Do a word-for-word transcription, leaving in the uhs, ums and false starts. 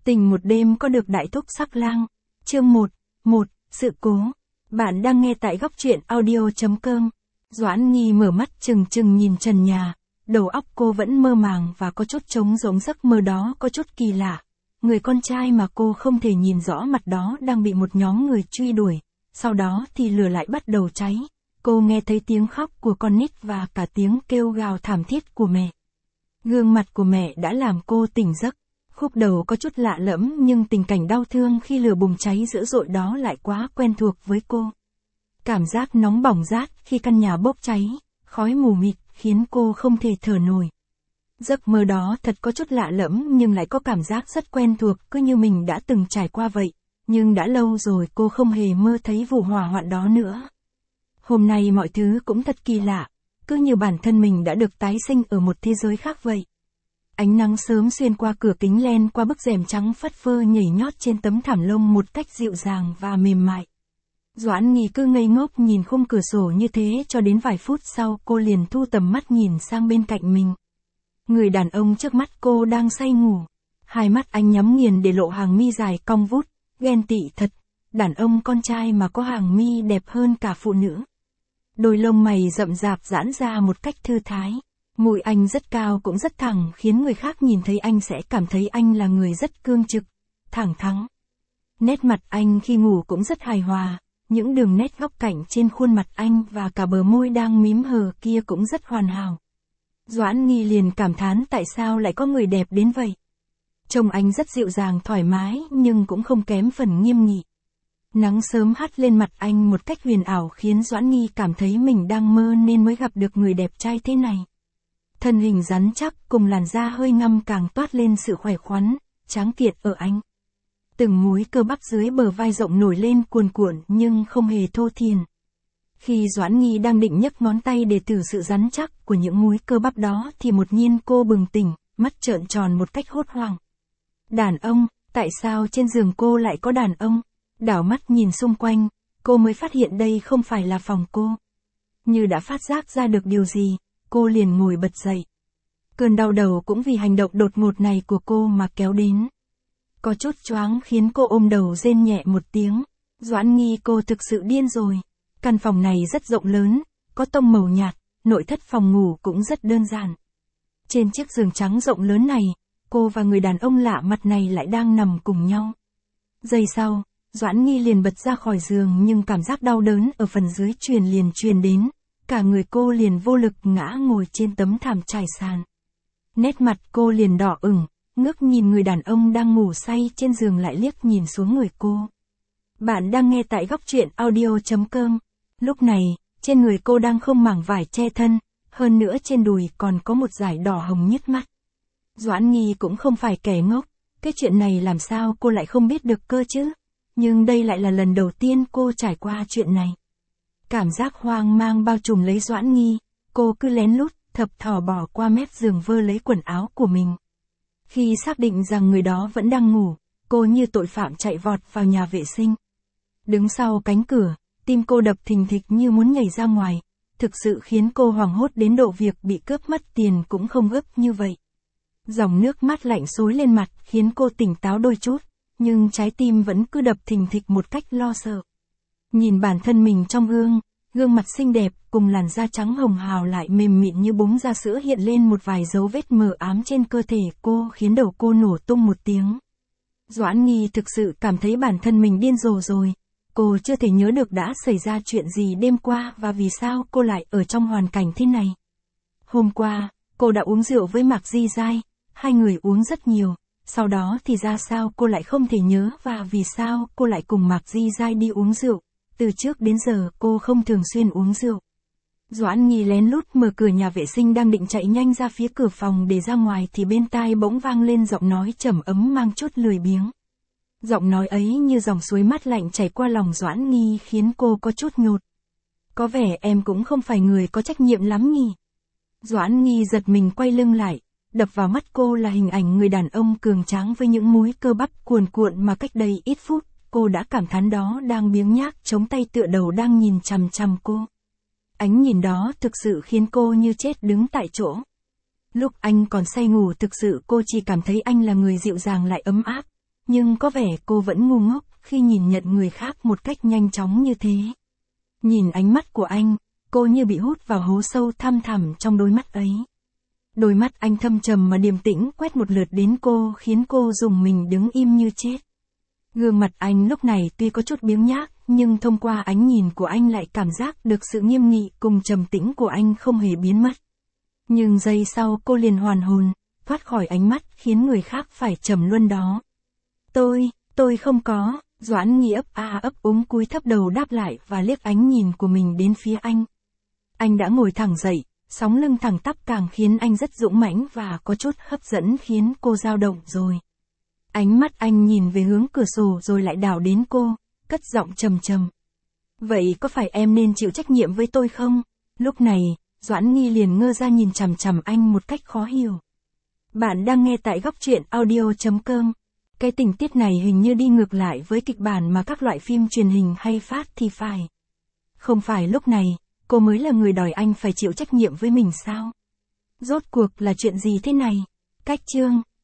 Tình một đêm có được đại thúc sắc lang. Chương một. một. Sự cố. Bạn đang nghe tại góc truyện audio chấm com. Doãn Nghi mở mắt trừng trừng nhìn trần nhà, đầu óc cô vẫn mơ màng và có chút trống rỗng, giấc mơ đó có chút kỳ lạ. Người con trai mà cô không thể nhìn rõ mặt đó đang bị một nhóm người truy đuổi, sau đó thì lửa lại bắt đầu cháy. Cô nghe thấy tiếng khóc của con nít và cả tiếng kêu gào thảm thiết của mẹ. Gương mặt của mẹ đã làm cô tỉnh giấc. Khúc đầu có chút lạ lẫm nhưng tình cảnh đau thương khi lửa bùng cháy dữ dội đó lại quá quen thuộc với cô. Cảm giác nóng bỏng rát khi căn nhà bốc cháy, khói mù mịt khiến cô không thể thở nổi. Giấc mơ đó thật có chút lạ lẫm nhưng lại có cảm giác rất quen thuộc, cứ như mình đã từng trải qua vậy. Nhưng đã lâu rồi cô không hề mơ thấy vụ hỏa hoạn đó nữa. Hôm nay mọi thứ cũng thật kỳ lạ, cứ như bản thân mình đã được tái sinh ở một thế giới khác vậy. Ánh nắng sớm xuyên qua cửa kính len qua bức rèm trắng phất phơ nhảy nhót trên tấm thảm lông một cách dịu dàng và mềm mại. Doãn Nghi cứ ngây ngốc nhìn khung cửa sổ như thế cho đến vài phút sau cô liền thu tầm mắt nhìn sang bên cạnh mình. Người đàn ông trước mắt cô đang say ngủ. Hai mắt anh nhắm nghiền để lộ hàng mi dài cong vút, ghen tị thật. Đàn ông con trai mà có hàng mi đẹp hơn cả phụ nữ. Đôi lông mày rậm rạp giãn ra một cách thư thái. Mũi anh rất cao cũng rất thẳng khiến người khác nhìn thấy anh sẽ cảm thấy anh là người rất cương trực, thẳng thắn. Nét mặt anh khi ngủ cũng rất hài hòa, những đường nét góc cạnh trên khuôn mặt anh và cả bờ môi đang mím hờ kia cũng rất hoàn hảo. Doãn Nghi liền cảm thán tại sao lại có người đẹp đến vậy. Trông anh rất dịu dàng thoải mái nhưng cũng không kém phần nghiêm nghị. Nắng sớm hắt lên mặt anh một cách huyền ảo khiến Doãn Nghi cảm thấy mình đang mơ nên mới gặp được người đẹp trai thế này. Thân hình rắn chắc cùng làn da hơi ngăm càng toát lên sự khỏe khoắn, tráng kiện ở anh. Từng múi cơ bắp dưới bờ vai rộng nổi lên cuồn cuộn nhưng không hề thô thiền. Khi Doãn Nghi đang định nhấc ngón tay để thử sự rắn chắc của những múi cơ bắp đó thì đột nhiên cô bừng tỉnh, mắt trợn tròn một cách hốt hoảng. Đàn ông, tại sao trên giường cô lại có đàn ông? Đảo mắt nhìn xung quanh, cô mới phát hiện đây không phải là phòng cô. Như đã phát giác ra được điều gì, cô liền ngồi bật dậy. Cơn đau đầu cũng vì hành động đột ngột này của cô mà kéo đến. Có chút choáng khiến cô ôm đầu rên nhẹ một tiếng. Doãn Nghi, cô thực sự điên rồi. Căn phòng này rất rộng lớn, có tông màu nhạt, nội thất phòng ngủ cũng rất đơn giản. Trên chiếc giường trắng rộng lớn này, cô và người đàn ông lạ mặt này lại đang nằm cùng nhau. Giây sau, Doãn Nghi liền bật ra khỏi giường nhưng cảm giác đau đớn ở phần dưới truyền liền truyền đến. Cả người cô liền vô lực ngã ngồi trên tấm thảm trải sàn. Nét mặt cô liền đỏ ửng, ngước nhìn người đàn ông đang ngủ say trên giường lại liếc nhìn xuống người cô. Bạn đang nghe tại góc truyện audio chấm com. Lúc này, trên người cô đang không mảng vải che thân, hơn nữa trên đùi còn có một dải đỏ hồng nhức mắt. Doãn Nghi cũng không phải kẻ ngốc, cái chuyện này làm sao cô lại không biết được cơ chứ? Nhưng đây lại là lần đầu tiên cô trải qua chuyện này. Cảm giác hoang mang bao trùm lấy Doãn Nghi, cô cứ lén lút, thập thò bỏ qua mép giường vơ lấy quần áo của mình. Khi xác định rằng người đó vẫn đang ngủ, cô như tội phạm chạy vọt vào nhà vệ sinh. Đứng sau cánh cửa, tim cô đập thình thịch như muốn nhảy ra ngoài, thực sự khiến cô hoảng hốt đến độ việc bị cướp mất tiền cũng không gấp như vậy. Dòng nước mắt lạnh xối lên mặt khiến cô tỉnh táo đôi chút, nhưng trái tim vẫn cứ đập thình thịch một cách lo sợ. Nhìn bản thân mình trong gương, gương mặt xinh đẹp cùng làn da trắng hồng hào lại mềm mịn như búng da sữa hiện lên một vài dấu vết mờ ám trên cơ thể cô khiến đầu cô nổ tung một tiếng. Doãn Nghi thực sự cảm thấy bản thân mình điên rồ rồi. Cô chưa thể nhớ được đã xảy ra chuyện gì đêm qua và vì sao cô lại ở trong hoàn cảnh thế này. Hôm qua, cô đã uống rượu với Mạc Di Giai, hai người uống rất nhiều. Sau đó thì ra sao cô lại không thể nhớ và vì sao cô lại cùng Mạc Di Giai đi uống rượu. Từ trước đến giờ cô không thường xuyên uống rượu. Doãn Nghi lén lút mở cửa nhà vệ sinh đang định chạy nhanh ra phía cửa phòng để ra ngoài thì bên tai bỗng vang lên giọng nói trầm ấm mang chút lười biếng. Giọng nói ấy như dòng suối mát lạnh chảy qua lòng Doãn Nghi khiến cô có chút nhột. Có vẻ em cũng không phải người có trách nhiệm lắm nhỉ. Doãn Nghi giật mình quay lưng lại, đập vào mắt cô là hình ảnh người đàn ông cường tráng với những múi cơ bắp cuồn cuộn mà cách đây ít phút. Cô đã cảm thán đó đang biếng nhác chống tay tựa đầu đang nhìn chằm chằm cô. Ánh nhìn đó thực sự khiến cô như chết đứng tại chỗ. Lúc anh còn say ngủ thực sự cô chỉ cảm thấy anh là người dịu dàng lại ấm áp. nhưng có vẻ cô vẫn ngu ngốc khi nhìn nhận người khác một cách nhanh chóng như thế. Nhìn ánh mắt của anh, cô như bị hút vào hố sâu thăm thẳm trong đôi mắt ấy. Đôi mắt anh thâm trầm mà điềm tĩnh quét một lượt đến cô khiến cô rùng mình đứng im như chết. Gương mặt anh lúc này tuy có chút biếng nhác, nhưng thông qua ánh nhìn của anh lại cảm giác được sự nghiêm nghị cùng trầm tĩnh của anh không hề biến mất. Nhưng giây sau cô liền hoàn hồn, thoát khỏi ánh mắt khiến người khác phải trầm luân đó. Tôi, tôi không có, Doãn Nghi ấp a ấp úng cúi thấp đầu đáp lại và liếc ánh nhìn của mình đến phía anh. Anh đã ngồi thẳng dậy, sóng lưng thẳng tắp càng khiến anh rất dũng mãnh và có chút hấp dẫn khiến cô dao động rồi. Ánh mắt anh nhìn về hướng cửa sổ rồi lại đảo đến cô, cất giọng trầm trầm. Vậy có phải em nên chịu trách nhiệm với tôi không? Lúc này, Doãn Nghi liền ngơ ra nhìn chằm chằm anh một cách khó hiểu. Bạn đang nghe tại góc truyện audio chấm com. Cái tình tiết này hình như đi ngược lại với kịch bản mà các loại phim truyền hình hay phát thì phải. Không phải lúc này, cô mới là người đòi anh phải chịu trách nhiệm với mình sao? Rốt cuộc là chuyện gì thế này? Cách chương